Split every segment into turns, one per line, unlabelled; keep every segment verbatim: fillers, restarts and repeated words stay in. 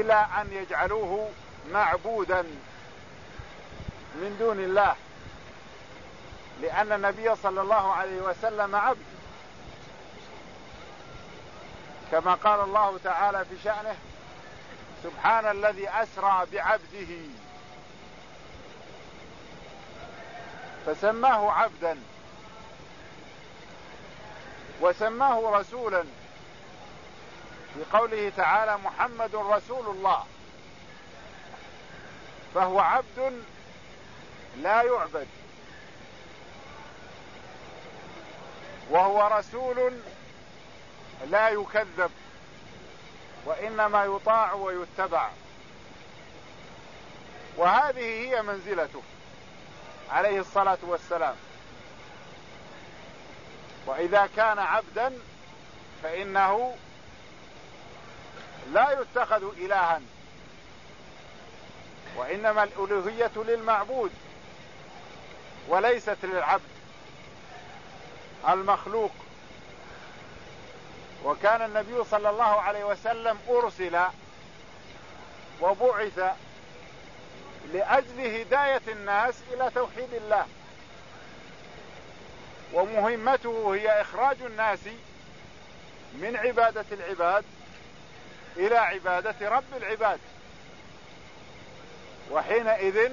إلى أن يجعلوه معبودا من دون الله، لأن النبي صلى الله عليه وسلم عبد، كما قال الله تعالى في شأنه: سبحان الذي أسرى بعبده، فسماه عبدا وسماه رسولا في قوله تعالى: محمد رسول الله، فهو عبد لا يعبد، وهو رسول لا يكذب، وإنما يطاع ويتبع. وهذه هي منزلته عليه الصلاة والسلام. وإذا كان عبدا فإنه لا يتخذ إلها، وإنما الألوهية للمعبود وليست للعبد المخلوق. وكان النبي صلى الله عليه وسلم أرسل وبعث لأجل هداية الناس إلى توحيد الله، ومهمته هي إخراج الناس من عبادة العباد إلى عبادة رب العباد. وحينئذ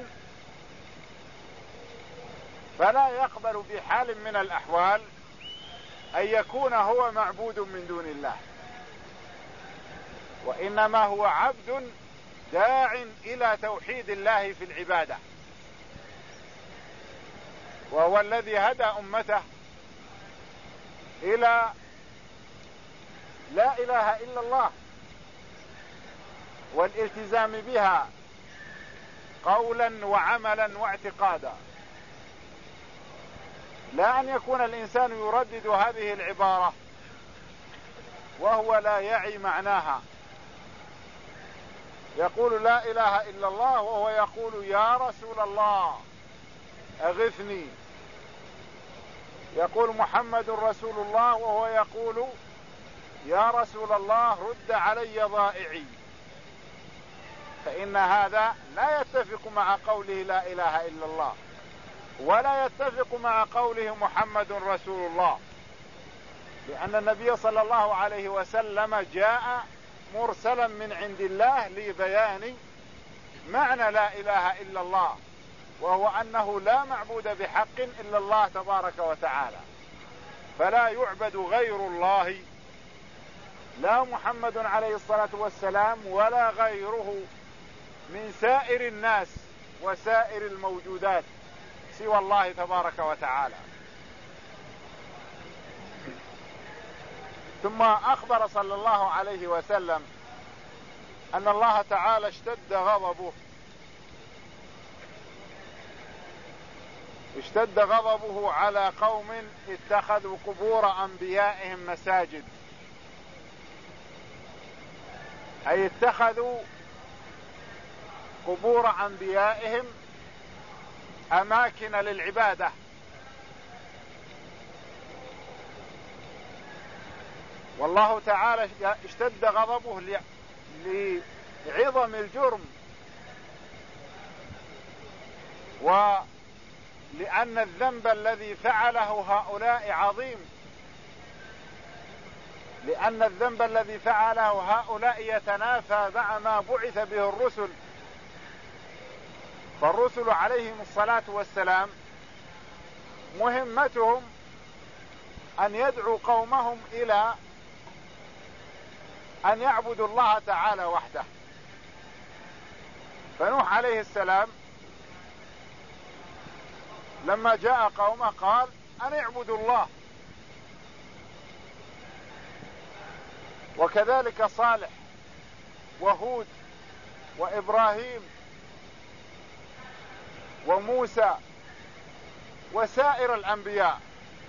فلا يقبل بحال من الأحوال أن يكون هو معبود من دون الله، وإنما هو عبد داع إلى توحيد الله في العبادة، وهو الذي هدى أمته إلى لا إله إلا الله والالتزام بها قولا وعملا واعتقادا، لا أن يكون الإنسان يردد هذه العبارة وهو لا يعي معناها، يقول لا إله إلا الله وهو يقول يا رسول الله أغثني، يقول محمد رسول الله وهو يقول يا رسول الله رد علي ضائعي، فإن هذا لا يتفق مع قوله لا إله إلا الله، ولا يتفق مع قوله محمد رسول الله، لأن النبي صلى الله عليه وسلم جاء مرسلا من عند الله لبيان معنى لا إله إلا الله، وهو أنه لا معبود بحق إلا الله تبارك وتعالى، فلا يعبد غير الله، لا محمد عليه الصلاة والسلام ولا غيره من سائر الناس وسائر الموجودات سوى الله تبارك وتعالى. ثم أخبر صلى الله عليه وسلم أن الله تعالى اشتد غضبه اشتد غضبه على قوم اتخذوا قبور أنبيائهم مساجد، أي اتخذوا قبور أنبيائهم أماكن للعبادة، والله تعالى اشتد غضبه لعظم الجرم، ولأن الذنب الذي فعله هؤلاء عظيم، لأن الذنب الذي فعله هؤلاء يتنافى مع ما بعث به الرسل، فالرسل عليهم الصلاة والسلام مهمتهم أن يدعوا قومهم إلى أن يعبدوا الله تعالى وحده. فنوح عليه السلام لما جاء قومه قال أن اعبدوا الله، وكذلك صالح وهود وإبراهيم وموسى وسائر الأنبياء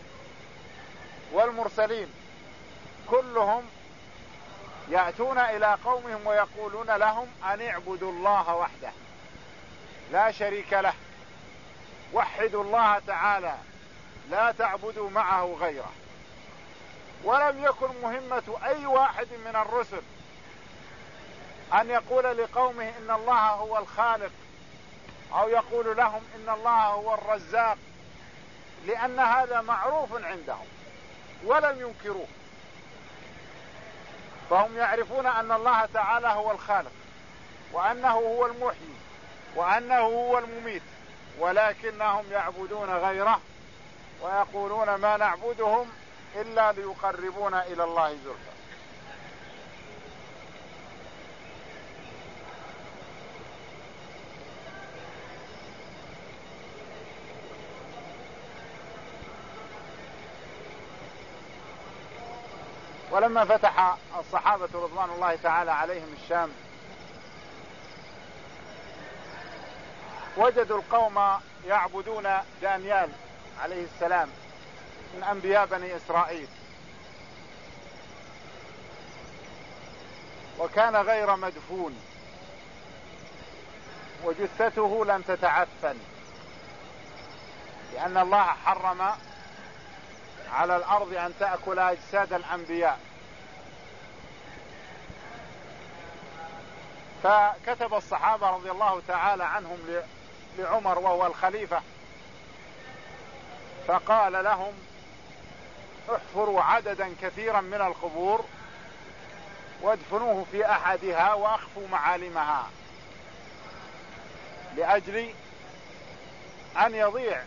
والمرسلين، كلهم يأتون إلى قومهم ويقولون لهم أن اعبدوا الله وحده لا شريك له، وحدوا الله تعالى لا تعبدوا معه غيره. ولم يكن مهمة أي واحد من الرسل أن يقول لقومه إن الله هو الخالق، أو يقول لهم إن الله هو الرزاق، لأن هذا معروف عندهم ولم ينكروه. فهم يعرفون أن الله تعالى هو الخالق، وأنه هو المحيي، وأنه هو المميت، ولكنهم يعبدون غيره ويقولون ما نعبدهم إلا ليقربونا إلى الله زلفى. ولما فتح الصحابة رضوان الله تعالى عليهم الشام، وجدوا القوم يعبدون دانيال عليه السلام من أنبياء بني إسرائيل، وكان غير مدفون، وجثته لم تتعفن، لأن الله حرم على الأرض أن تأكل أجساد الأنبياء. فكتب الصحابة رضي الله تعالى عنهم لعمر وهو الخليفة، فقال لهم احفروا عددا كثيرا من القبور وادفنوه في أحدها وأخفوا معالمها، لأجل أن يضيع.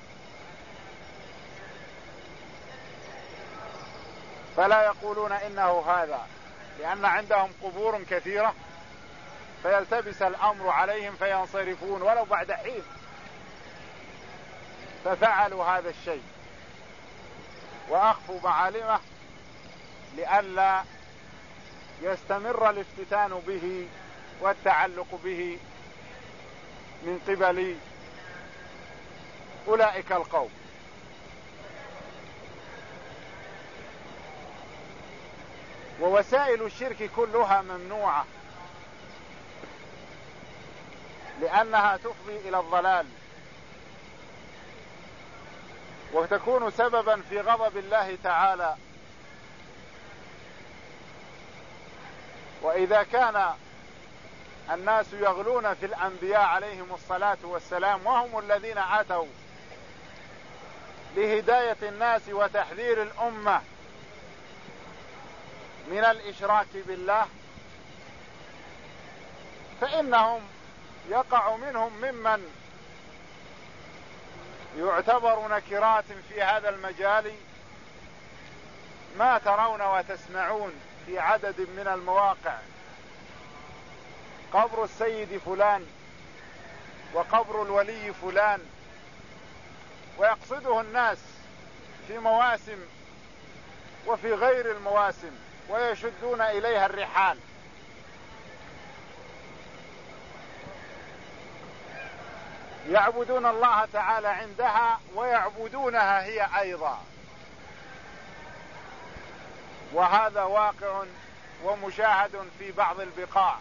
فلا يقولون إنه هذا، لأن عندهم قبور كثيرة فيلتبس الأمر عليهم فينصرفون ولو بعد حين. ففعلوا هذا الشيء وأخفوا معالمه لئلا يستمر الافتتان به والتعلق به من قبل أولئك القوم. ووسائل الشرك كلها ممنوعة، لأنها تفضي إلى الضلال وتكون سببا في غضب الله تعالى. وإذا كان الناس يغلون في الأنبياء عليهم الصلاة والسلام، وهم الذين أتوا لهداية الناس وتحذير الأمة من الإشراك بالله، فإنهم يقع منهم ممن يعتبر نكرات في هذا المجال ما ترون وتسمعون في عدد من المواقع: قبر السيد فلان وقبر الولي فلان، ويقصده الناس في مواسم وفي غير المواسم ويشدون إليها الرحال. يعبدون الله تعالى عندها ويعبدونها هي أيضا، وهذا واقع ومشاهد في بعض البقاع.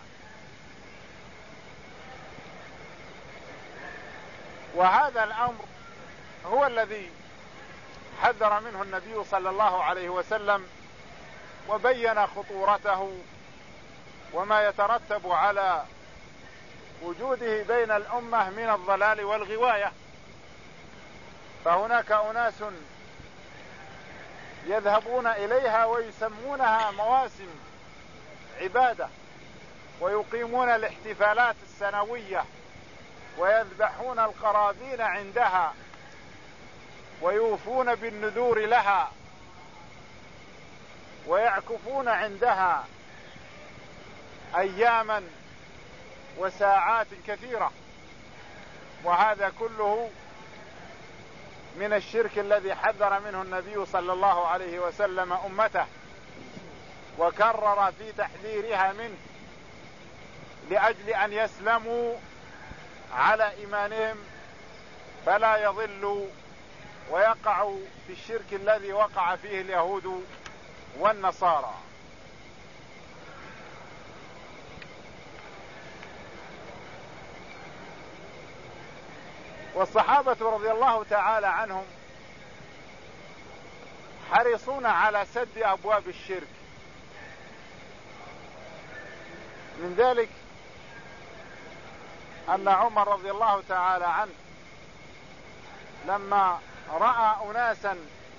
وهذا الأمر هو الذي حذر منه النبي صلى الله عليه وسلم وبين خطورته وما يترتب على وجوده بين الأمة من الضلال والغواية. فهناك أناس يذهبون إليها ويسمونها مواسم عبادة، ويقيمون الاحتفالات السنوية ويذبحون القرابين عندها ويوفون بالنذور لها ويعكفون عندها أياما وساعات كثيرة. وهذا كله من الشرك الذي حذر منه النبي صلى الله عليه وسلم أمته، وكرر في تحذيرها منه لأجل أن يسلموا على إيمانهم فلا يضلوا ويقعوا في الشرك الذي وقع فيه اليهود والنصارى. والصحابة رضي الله تعالى عنهم حريصون على سد أبواب الشرك. من ذلك أن عمر رضي الله تعالى عنه لما رأى أناسا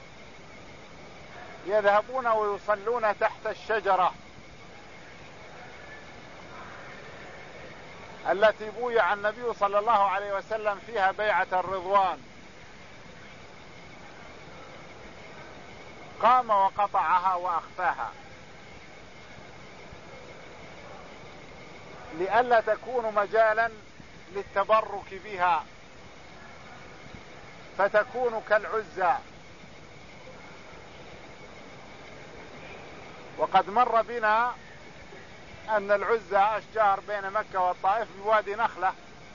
يذهبون ويصلون تحت الشجرة التي بويع النبي صلى الله عليه وسلم فيها بيعة الرضوان، قام وقطعها وأخفاها لئلا تكون مجالا للتبرك بها فتكون كالعزى. وقد مر بنا أن العزى أشجار بين مكة والطائف بوادي نخلة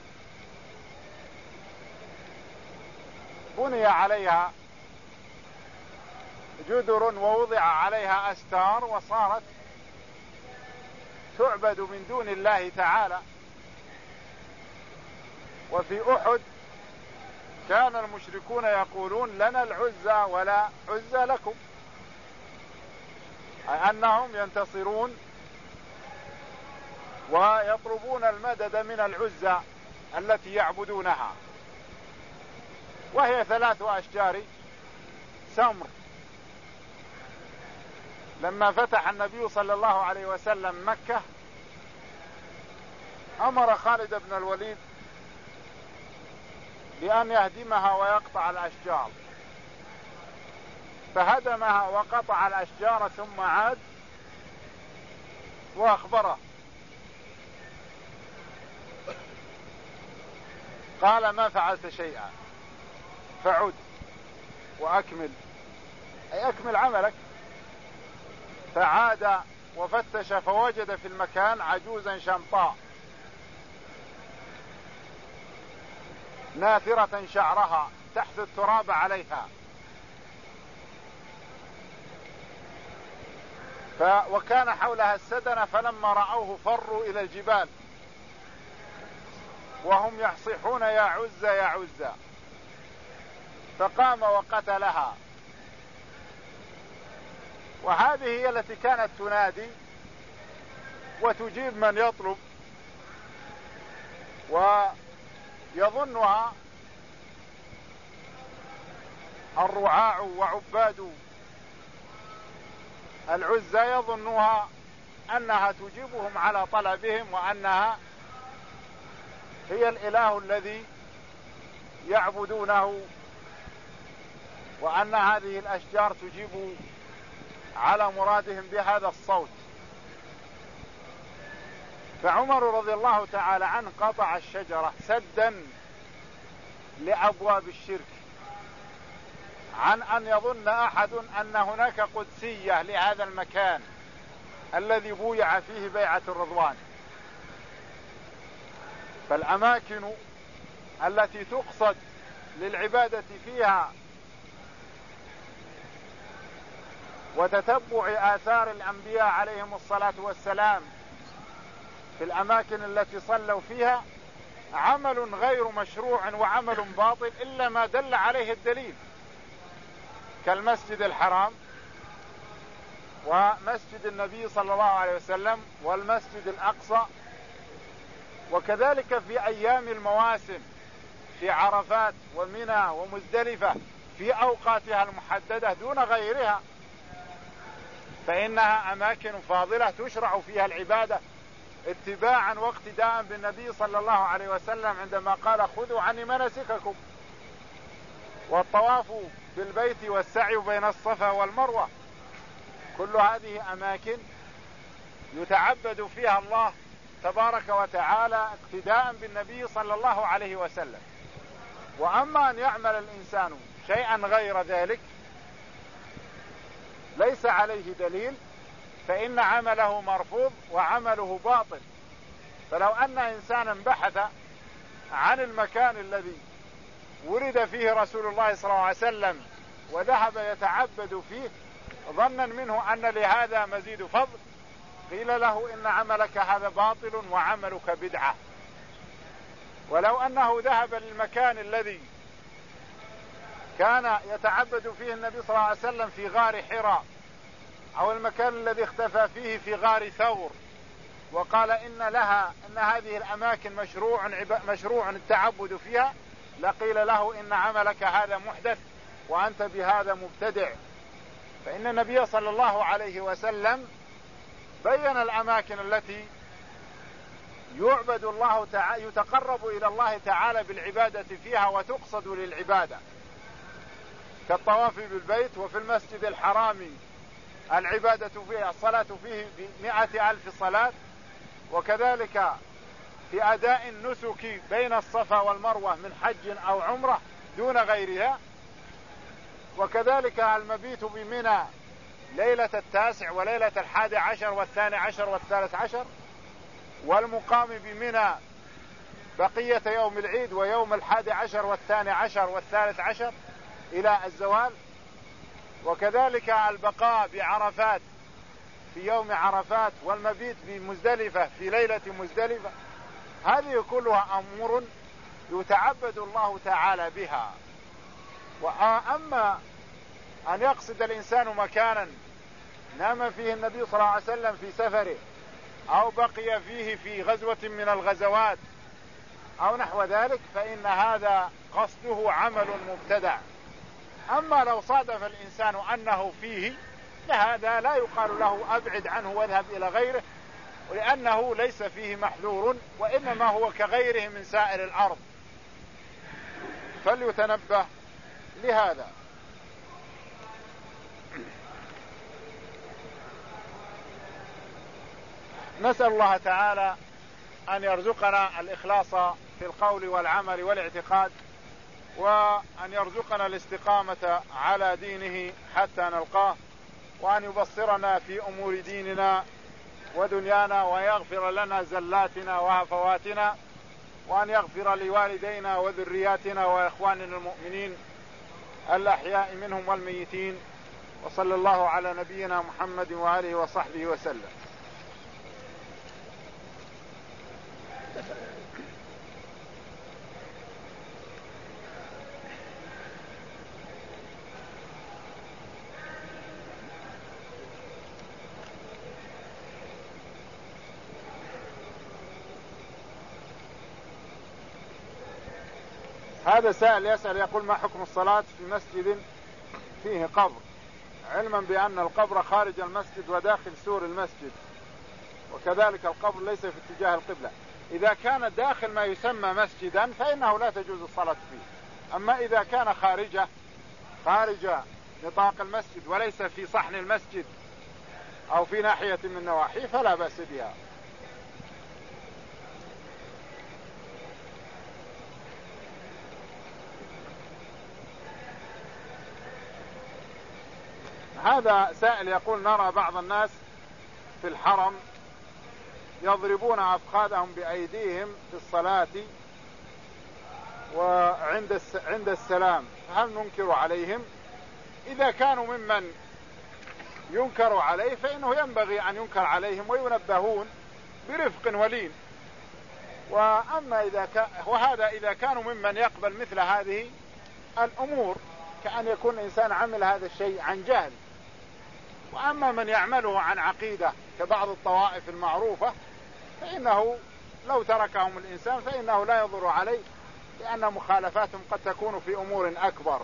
بني عليها جدر ووضع عليها أستار وصارت تعبد من دون الله تعالى. وفي أحد كان المشركون يقولون لنا العزى ولا عزى لكم، أي أنهم ينتصرون ويطلبون المدد من العزى التي يعبدونها، وهي ثلاث أشجار سمر. لما فتح النبي صلى الله عليه وسلم مكة أمر خالد بن الوليد بأن يهدمها ويقطع الأشجار، فهدمها وقطع الأشجار ثم عاد وأخبره قال ما فعلت شيئا فعد وأكمل، أي أكمل عملك. فعاد وفتش فوجد في المكان عجوزا شمطاء ناثرة شعرها تحت التراب عليها، ف وكان حولها السدنة، فلما رأوه فروا إلى الجبال وهم يصيحون يا عزة يا عزة، فقام وقتلها. وهذه هي التي كانت تنادي وتجيب من يطلب، ويظنها الرعاع وعباد العزى يظنها أنها تجيبهم على طلبهم وأنها هي الإله الذي يعبدونه، وأن هذه الأشجار تجيب على مرادهم بهذا الصوت. فعمر رضي الله تعالى عنه قطع الشجرة سدا لأبواب الشرك، عن أن يظن أحد أن هناك قدسية لهذا المكان الذي بويع فيه بيعة الرضوان. فالأماكن التي تقصد للعبادة فيها وتتبع آثار الأنبياء عليهم الصلاة والسلام في الأماكن التي صلوا فيها عمل غير مشروع وعمل باطل إلا ما دل عليه الدليل، كالمسجد الحرام ومسجد النبي صلى الله عليه وسلم والمسجد الأقصى. وكذلك في أيام المواسم في عرفات ومنى ومزدلفة في أوقاتها المحددة دون غيرها، فإنها أماكن فاضلة تشرع فيها العبادة اتباعا واقتداء بالنبي صلى الله عليه وسلم عندما قال خذوا عني مناسككم. والطواف بالبيت والسعي بين الصفا والمروة كل هذه أماكن يتعبد فيها الله تبارك وتعالى اقتداء بالنبي صلى الله عليه وسلم. وأما أن يعمل الإنسان شيئا غير ذلك ليس عليه دليل فإن عمله مرفوض وعمله باطل. فلو أن إنسانا بحث عن المكان الذي ورد فيه رسول الله صلى الله عليه وسلم وذهب يتعبد فيه ظنا منه أن لهذا مزيد فضل، قيل له إن عملك هذا باطل وعملك بدعة. ولو أنه ذهب للمكان الذي كان يتعبد فيه النبي صلى الله عليه وسلم في غار حراء، أو المكان الذي اختفى فيه في غار ثور، وقال إن لها إن هذه الأماكن مشروع مشروع التعبد فيها، لقيل له إن عملك هذا محدث وأنت بهذا مبتدع. فإن النبي صلى الله عليه وسلم بين الأماكن التي يعبد الله تعالى يتقرب إلى الله تعالى بالعبادة فيها وتقصد للعبادة، كالطواف بالبيت، وفي المسجد الحرام العبادة فيه الصلاة فيه بمئة ألف صلاة، وكذلك في أداء النسك بين الصفا والمروة من حج أو عمرة دون غيرها، وكذلك المبيت بمنى ليلة التاسع وليلة الحادي عشر والثاني عشر والثالث عشر، والمقام بمنى بقية يوم العيد ويوم الحادي عشر والثاني عشر والثالث عشر إلى الزوال، وكذلك البقاء بعرفات في يوم عرفات، والمبيت بمزدلفة في ليلة مزدلفة. هذه كلها أمور يتعبد الله تعالى بها. وأما أن يقصد الإنسان مكانا نام فيه النبي صلى الله عليه وسلم في سفره، أو بقي فيه في غزوة من الغزوات أو نحو ذلك، فإن هذا قصده عمل مبتدع. أما لو صادف الإنسان أنه فيه، فهذا لا يقال له أبعد عنه واذهب إلى غيره، ولأنه ليس فيه محذور، وإنما هو كغيره من سائر الأرض، فليتنبه لهذا. نسأل الله تعالى أن يرزقنا الإخلاص في القول والعمل والاعتقاد، وأن يرزقنا الاستقامة على دينه حتى نلقاه، وأن يبصرنا في أمور ديننا ودنيانا، ويغفر لنا زلاتنا وهفواتنا، وأن يغفر لوالدينا وذرياتنا وإخواننا المؤمنين الأحياء منهم والميتين. وصلى الله على نبينا محمد وآله وصحبه وسلم. هذا سائل يسأل يقول: ما حكم الصلاة في مسجد فيه قبر، علما بأن القبر خارج المسجد وداخل سور المسجد، وكذلك القبر ليس في اتجاه القبلة؟ إذا كان داخل ما يسمى مسجدا فإنه لا تجوز الصلاة فيه. أما إذا كان خارجه خارج نطاق المسجد وليس في صحن المسجد أو في ناحية من النواحي فلا بأس بها. هذا سائل يقول: نرى بعض الناس في الحرم يضربون أفخاذهم بأيديهم في الصلاة وعند عند السلام، هل ننكر عليهم؟ إذا كانوا ممن ينكر عليه فإنه ينبغي أن ينكر عليهم وينبهون برفق ولين. وأما إذا كان وهذا إذا كانوا ممن يقبل مثل هذه الأمور، كأن يكون إنسان عمل هذا الشيء عن جهل. وأما من يعمله عن عقيدة كبعض الطوائف المعروفة فإنه لو تركهم الإنسان فإنه لا يضر عليه، لأن مخالفاتهم قد تكون في أمور أكبر.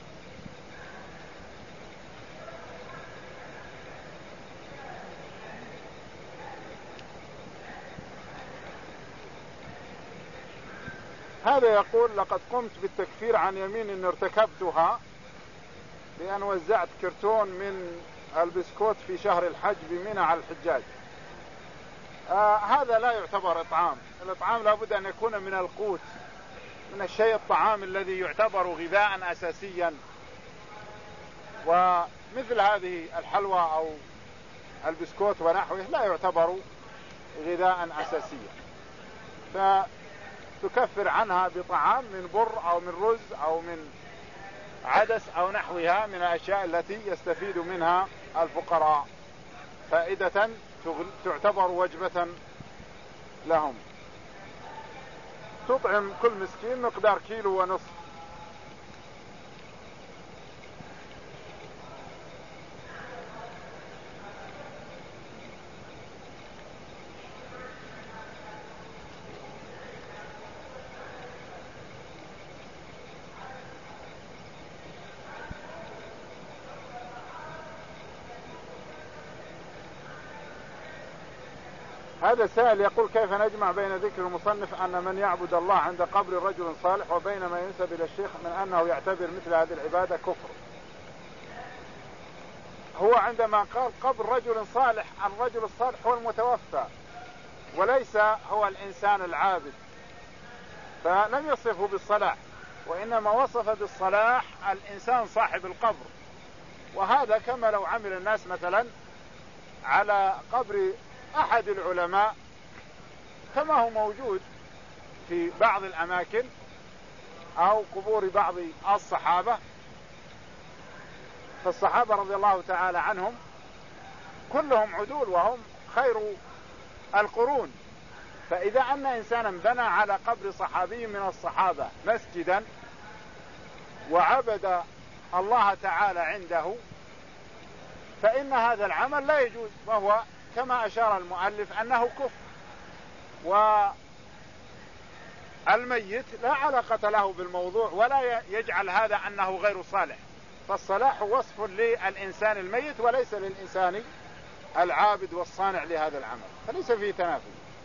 هذا يقول: لقد قمت بالتكفير عن يمين إن ارتكبتها بأن وزعت كرتون من البسكوت في شهر الحج بمنى على الحجاج. آه هذا لا يعتبر إطعام. الإطعام لابد أن يكون من القوت، من الشيء الطعام الذي يعتبر غذاء أساسيا. ومثل هذه الحلوى أو البسكوت ونحوه لا يعتبر غذاء أساسيا، فتكفر عنها بطعام من بر أو من رز أو من عدس أو نحوها من الأشياء التي يستفيد منها الفقراء فائدة تعتبر وجبة لهم. تطعم كل مسكين مقدار كيلو ونصف. هذا السائل يقول: كيف نجمع بين ذكر المصنف أن من يعبد الله عند قبر رجل صالح وبين ما ينسب إلى الشيخ من أنه يعتبر مثل هذه العبادة كفر؟ هو عندما قال قبر رجل صالح، الرجل الصالح هو المتوفى وليس هو الإنسان العابد، فلم يصفه بالصلاح، وإنما وصف بالصلاح الإنسان صاحب القبر. وهذا كما لو عمل الناس مثلا على قبر أحد العلماء كما هو موجود في بعض الأماكن أو قبور بعض الصحابة. فالصحابة رضي الله تعالى عنهم كلهم عدول وهم خير القرون، فإذا أن إنسانا بنى على قبر صحابي من الصحابة مسجدا وعبد الله تعالى عنده فإن هذا العمل لا يجوز، وهو كما أشار المؤلف أنه كفر، والميت لا علاقة له بالموضوع ولا يجعل هذا أنه غير صالح. فالصلاح وصف للإنسان الميت وليس للإنسان العابد والصانع لهذا العمل، فليس فيه تنافي.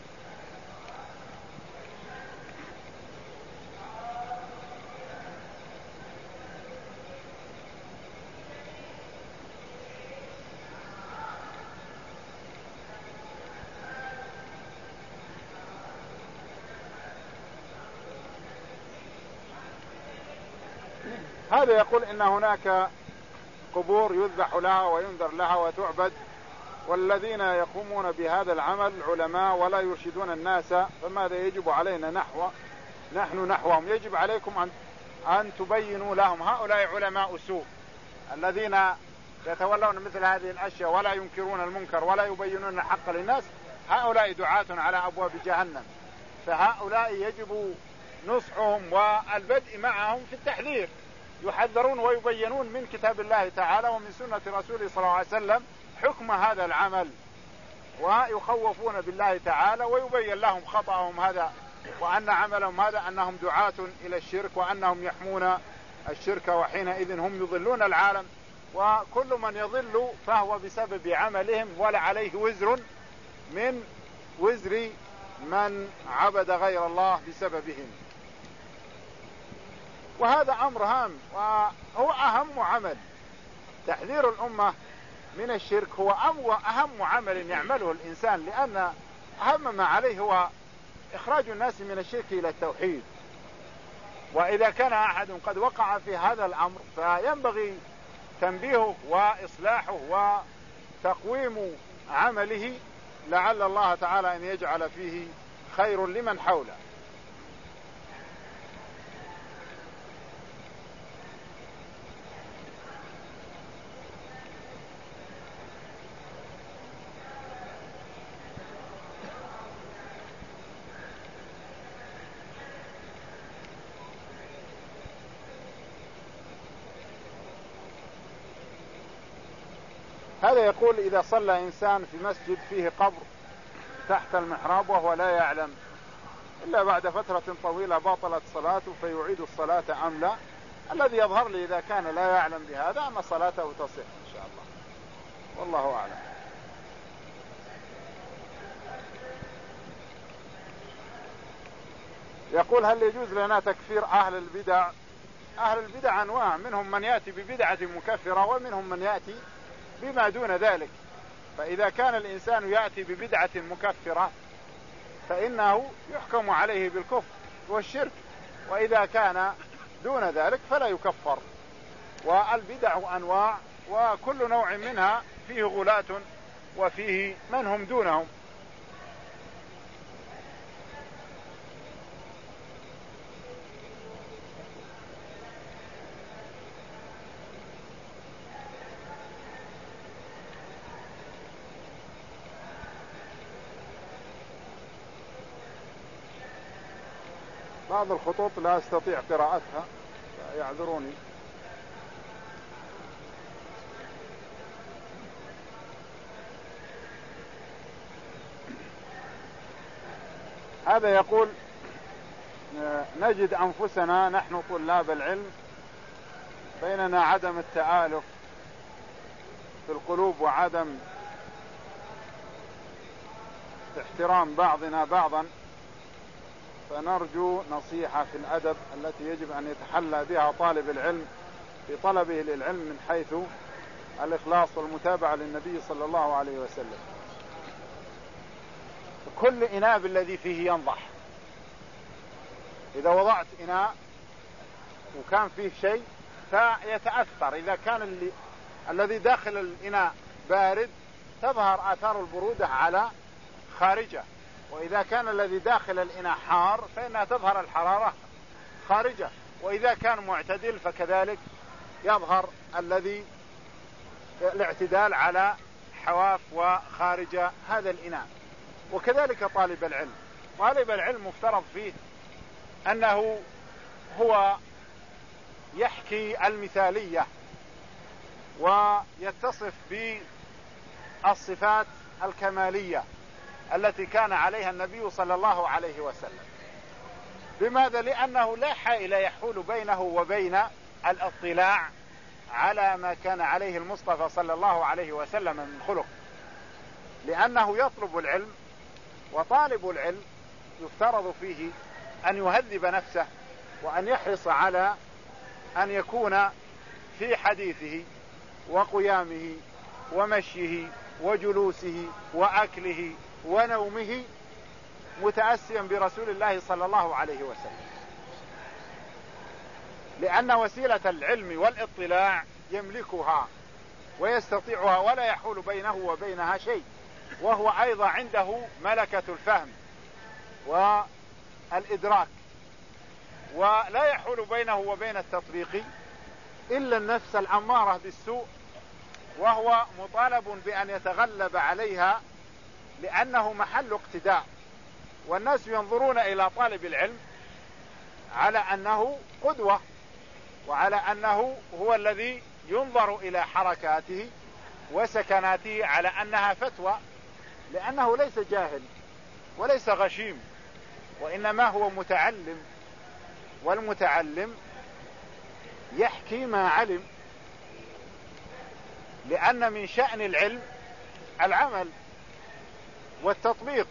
هذا يقول إن هناك قبور يذبح لها وينذر لها وتعبد، والذين يقومون بهذا العمل علماء ولا يرشدون الناس، فماذا يجب علينا نحو نحن نحوهم؟ يجب عليكم أن, أن تبينوا لهم. هؤلاء علماء سوء الذين يتولون مثل هذه الأشياء ولا ينكرون المنكر ولا يبينون الحق للناس، هؤلاء دعاة على أبواب جهنم. فهؤلاء يجب نصحهم والبدء معهم في التحذير، يحذرون ويبينون من كتاب الله تعالى ومن سنة رسوله صلى الله عليه وسلم حكم هذا العمل، ويخوفون بالله تعالى ويبين لهم خطأهم هذا، وأن عملهم هذا أنهم دعاة إلى الشرك وأنهم يحمون الشرك، وحينئذ هم يضلون العالم، وكل من يضل فهو بسبب عملهم ولا عليه وزر من وزر من عبد غير الله بسببهم. وهذا أمر هام وهو أهم عمل. تحذير الأمة من الشرك هو أهم عمل يعمله الإنسان، لأن أهم ما عليه هو إخراج الناس من الشرك إلى التوحيد. وإذا كان أحد قد وقع في هذا الأمر فينبغي تنبيهه وإصلاحه وتقويم عمله، لعل الله تعالى أن يجعل فيه خير لمن حوله. هذا يقول: إذا صلى إنسان في مسجد فيه قبر تحت المحراب وهو لا يعلم إلا بعد فترة طويلة بطلت صلاته فيعيد الصلاة أم لا؟ الذي يظهر لي إذا كان لا يعلم بهذا أن صلاته تصح إن شاء الله، والله أعلم. يقول: هل يجوز لنا تكفير أهل البدع؟ أهل البدع أنواع، منهم من يأتي ببدعة مكفرة ومنهم من يأتي بما دون ذلك. فإذا كان الإنسان يأتي ببدعة مكفرة فإنه يحكم عليه بالكفر والشرك، وإذا كان دون ذلك فلا يكفر. والبدع أنواع وكل نوع منها فيه غلاة وفيه من هم دونهم. بعض الخطوط لا أستطيع قراءتها يعذروني. هذا يقول: نجد أنفسنا نحن طلاب العلم بيننا عدم التآلف في القلوب وعدم احترام بعضنا بعضا، فنرجو نصيحة في الأدب التي يجب أن يتحلى بها طالب العلم في طلبه للعلم من حيث الإخلاص والمتابعة للنبي صلى الله عليه وسلم. كل إناء الذي فيه ينضح. إذا وضعت إناء وكان فيه شيء فيتأثر، إذا كان اللي الذي داخل الإناء بارد تظهر آثار البرودة على خارجه، وإذا كان الذي داخل الإناء حار فإنها تظهر الحرارة خارجه، وإذا كان معتدل فكذلك يظهر الذي الاعتدال على حواف وخارج هذا الإناء. وكذلك طالب العلم، طالب العلم مفترض فيه أنه هو يحكي المثالية ويتصف بالصفات الكمالية التي كان عليها النبي صلى الله عليه وسلم. بماذا؟ لأنه لا حائل يحول بينه وبين الاطلاع على ما كان عليه المصطفى صلى الله عليه وسلم من خلق، لأنه يطلب العلم، وطالب العلم يفترض فيه أن يهذب نفسه وأن يحرص على أن يكون في حديثه وقيامه ومشيه وجلوسه وأكله ونومه متأسيا برسول الله صلى الله عليه وسلم، لأن وسيلة العلم والاطلاع يملكها ويستطيعها ولا يحول بينه وبينها شيء، وهو أيضا عنده ملكة الفهم والإدراك، ولا يحول بينه وبين التطبيق إلا النفس الأمارة بالسوء، وهو مطالب بأن يتغلب عليها لأنه محل اقتداء، والناس ينظرون إلى طالب العلم على أنه قدوة، وعلى أنه هو الذي ينظر إلى حركاته وسكناته على أنها فتوى، لأنه ليس جاهل وليس غشيم، وإنما هو متعلم، والمتعلم يحكي ما علم، لأن من شأن العلم العمل والتطبيق،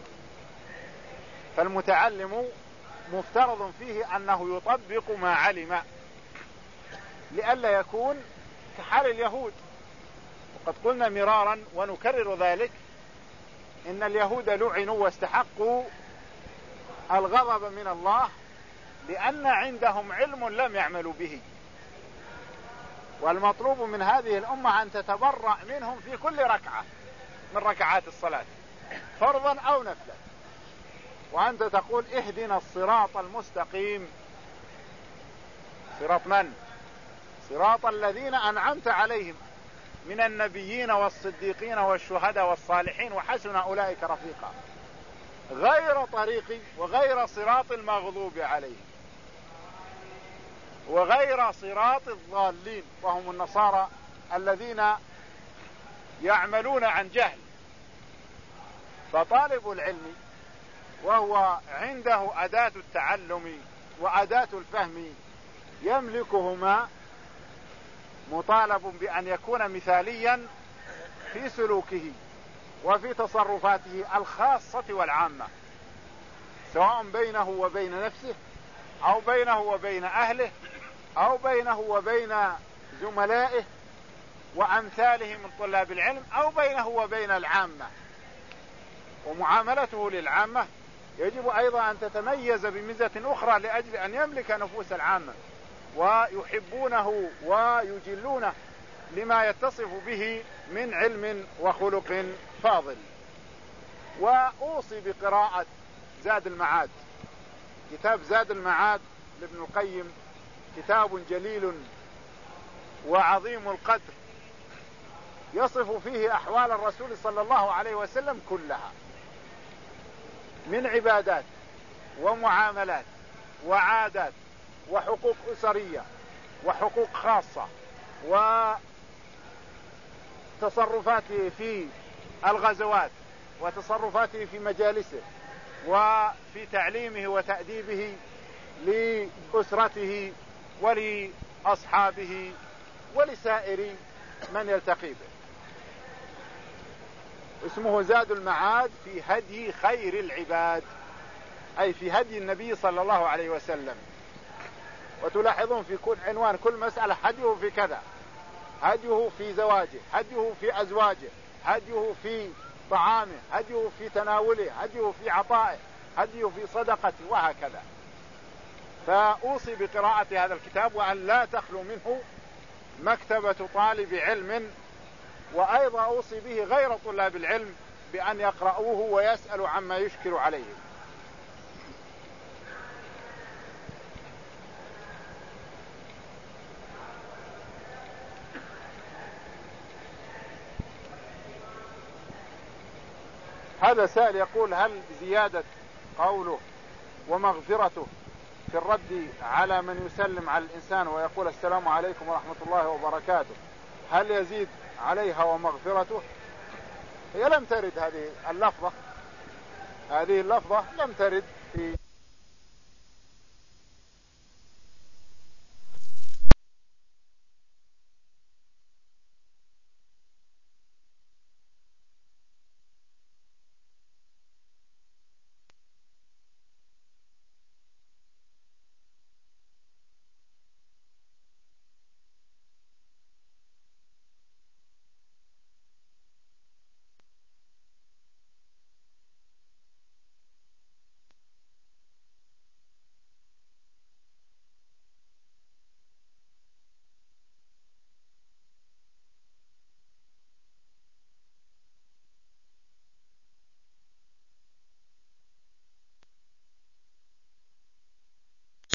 فالمتعلم مفترض فيه أنه يطبق ما علم لئلا يكون كحال اليهود. وقد قلنا مرارا ونكرر ذلك إن اليهود لعنوا واستحقوا الغضب من الله لأن عندهم علم لم يعملوا به، والمطلوب من هذه الأمة أن تتبرأ منهم في كل ركعة من ركعات الصلاة فرضا أو نفلا، وأنت تقول اهدنا الصراط المستقيم. صراط من؟ صراط الذين أنعمت عليهم من النبيين والصديقين والشهداء والصالحين وحسن أولئك رفيقا، غير طريق وغير صراط المغضوب عليهم وغير صراط الضالين وهم النصارى الذين يعملون عن جهل. فطالب العلم وهو عنده أداة التعلم وأداة الفهم يملكهما مطالب بأن يكون مثاليا في سلوكه وفي تصرفاته الخاصة والعامة، سواء بينه وبين نفسه أو بينه وبين أهله أو بينه وبين زملائه وأمثاله من طلاب العلم أو بينه وبين العامة. ومعاملته للعامة يجب أيضا أن تتميز بميزة أخرى لأجل أن يملك نفوس العامة ويحبونه ويجلونه لما يتصف به من علم وخلق فاضل. وأوصي بقراءة زاد المعاد. كتاب زاد المعاد لابن القيم كتاب جليل وعظيم القدر، يصف فيه أحوال الرسول صلى الله عليه وسلم كلها من عبادات ومعاملات وعادات وحقوق أسرية وحقوق خاصة وتصرفاته في الغزوات وتصرفاته في مجالسه وفي تعليمه وتأديبه لأسرته ولأصحابه ولسائر من يلتقي به. اسمه زاد المعاد في هدي خير العباد، أي في هدي النبي صلى الله عليه وسلم. وتلاحظون في كل عنوان كل مسألة هديه في كذا، هديه في زواجه، هديه في أزواجه، هديه في طعامه، هديه في تناوله، هديه في عطائه، هديه في صدقته، وهكذا. فأوصي بقراءة هذا الكتاب، وأن لا تخلو منه مكتبة طالب علم، وأيضا أوصي به غير طلاب العلم بأن يقرأوه ويسألوا عما يشكل عليهم. هذا سائل يقول: هل زيادة قوله ومغفرته في الرد على من يسلم على الإنسان ويقول السلام عليكم ورحمة الله وبركاته، هل يزيد عليها ومغفرته؟ هي لم ترد هذه اللفظة، هذه اللفظة لم ترد في